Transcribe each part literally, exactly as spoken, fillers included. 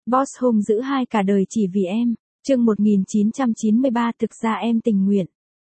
Boss hung dữ hai cả đời chỉ vì em. Chương một nghìn chín trăm chín mươi ba thực ra em tình nguyện.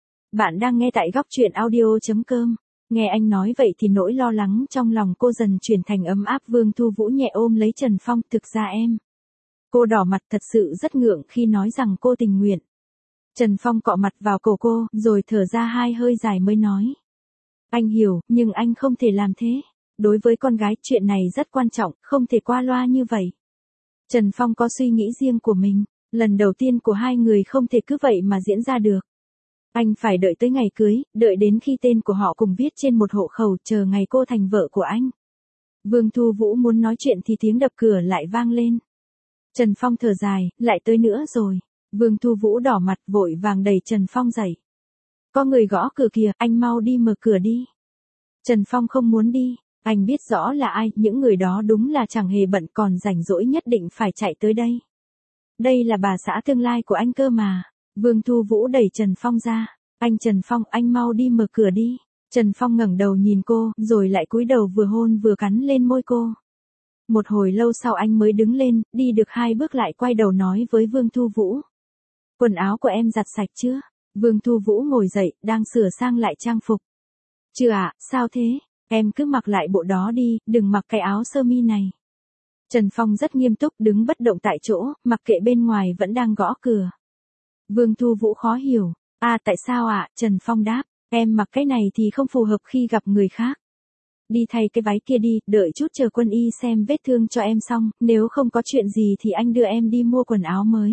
Bạn đang nghe tại góc truyện audio chấm com. Nghe anh nói vậy thì nỗi lo lắng trong lòng cô dần chuyển thành ấm áp. Vương Thu Vũ nhẹ ôm lấy Trần Phong. Thực ra em. Cô đỏ mặt thật sự rất ngượng khi nói rằng cô tình nguyện. Trần Phong cọ mặt vào cổ cô, rồi thở ra hai hơi dài mới nói. Anh hiểu, nhưng anh không thể làm thế. Đối với con gái, chuyện này rất quan trọng, không thể qua loa như vậy. Trần Phong có suy nghĩ riêng của mình. Lần đầu tiên của hai người không thể cứ vậy mà diễn ra được. Anh phải đợi tới ngày cưới, đợi đến khi tên của họ cùng viết trên một hộ khẩu, chờ ngày cô thành vợ của anh. Vương Thu Vũ muốn nói chuyện thì tiếng đập cửa lại vang lên. Trần Phong thở dài, lại tới nữa rồi. Vương Thu Vũ đỏ mặt vội vàng đẩy Trần Phong dậy. Có người gõ cửa kìa, anh mau đi mở cửa đi. Trần Phong không muốn đi, anh biết rõ là ai, những người đó đúng là chẳng hề bận còn rảnh rỗi nhất định phải chạy tới đây. Đây là bà xã tương lai của anh cơ mà. Vương Thu Vũ đẩy Trần Phong ra. Anh Trần Phong, anh mau đi mở cửa đi. Trần Phong ngẩng đầu nhìn cô, rồi lại cúi đầu vừa hôn vừa cắn lên môi cô. Một hồi lâu sau anh mới đứng lên, đi được hai bước lại quay đầu nói với Vương Thu Vũ. Quần áo của em giặt sạch chưa? Vương Thu Vũ ngồi dậy, đang sửa sang lại trang phục. Chưa ạ, sao thế? Em cứ mặc lại bộ đó đi, đừng mặc cái áo sơ mi này. Trần Phong rất nghiêm túc đứng bất động tại chỗ, mặc kệ bên ngoài vẫn đang gõ cửa. Vương Thu Vũ khó hiểu. À tại sao ạ? À? Trần Phong đáp. Em mặc cái này thì không phù hợp khi gặp người khác. Đi thay cái váy kia đi, đợi chút chờ quân y xem vết thương cho em xong, nếu không có chuyện gì thì anh đưa em đi mua quần áo mới.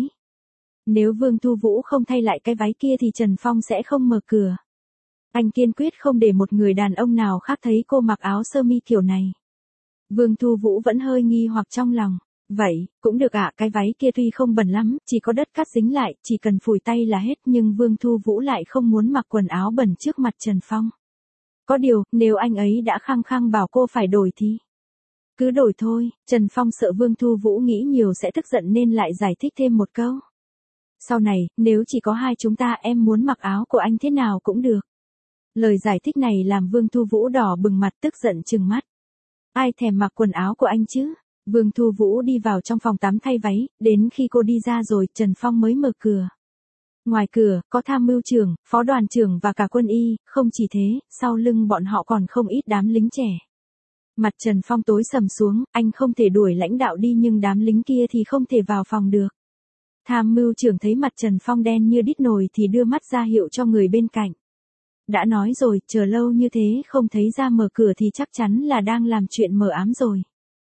Nếu Vương Thu Vũ không thay lại cái váy kia thì Trần Phong sẽ không mở cửa. Anh kiên quyết không để một người đàn ông nào khác thấy cô mặc áo sơ mi kiểu này. Vương Thu Vũ vẫn hơi nghi hoặc trong lòng. Vậy, cũng được ạ, à, cái váy kia tuy không bẩn lắm, chỉ có đất cát dính lại, chỉ cần phủi tay là hết, nhưng Vương Thu Vũ lại không muốn mặc quần áo bẩn trước mặt Trần Phong. Có điều, nếu anh ấy đã khăng khăng bảo cô phải đổi thì cứ đổi thôi. Trần Phong sợ Vương Thu Vũ nghĩ nhiều sẽ tức giận nên lại giải thích thêm một câu. Sau này, nếu chỉ có hai chúng ta em muốn mặc áo của anh thế nào cũng được. Lời giải thích này làm Vương Thu Vũ đỏ bừng mặt tức giận trừng mắt. Ai thèm mặc quần áo của anh chứ? Vương Thu Vũ đi vào trong phòng tắm thay váy, đến khi cô đi ra rồi Trần Phong mới mở cửa. Ngoài cửa, có tham mưu trưởng, phó đoàn trưởng và cả quân y, không chỉ thế, sau lưng bọn họ còn không ít đám lính trẻ. Mặt Trần Phong tối sầm xuống, anh không thể đuổi lãnh đạo đi nhưng đám lính kia thì không thể vào phòng được. Tham mưu trưởng thấy mặt Trần Phong đen như đít nồi thì đưa mắt ra hiệu cho người bên cạnh. Đã nói rồi, chờ lâu như thế không thấy ra mở cửa thì chắc chắn là đang làm chuyện mờ ám rồi.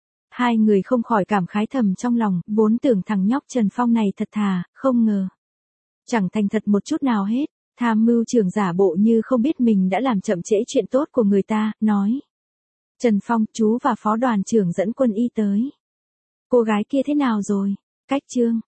Hai người không khỏi cảm khái thầm trong lòng, vốn tưởng thằng nhóc Trần Phong này thật thà, không ngờ. Chẳng thành thật một chút nào hết. Tham mưu trưởng giả bộ như không biết mình đã làm chậm trễ chuyện tốt của người ta, nói. Trần Phong, chú và phó đoàn trưởng dẫn quân y tới. Cô gái kia thế nào rồi? Cách trương,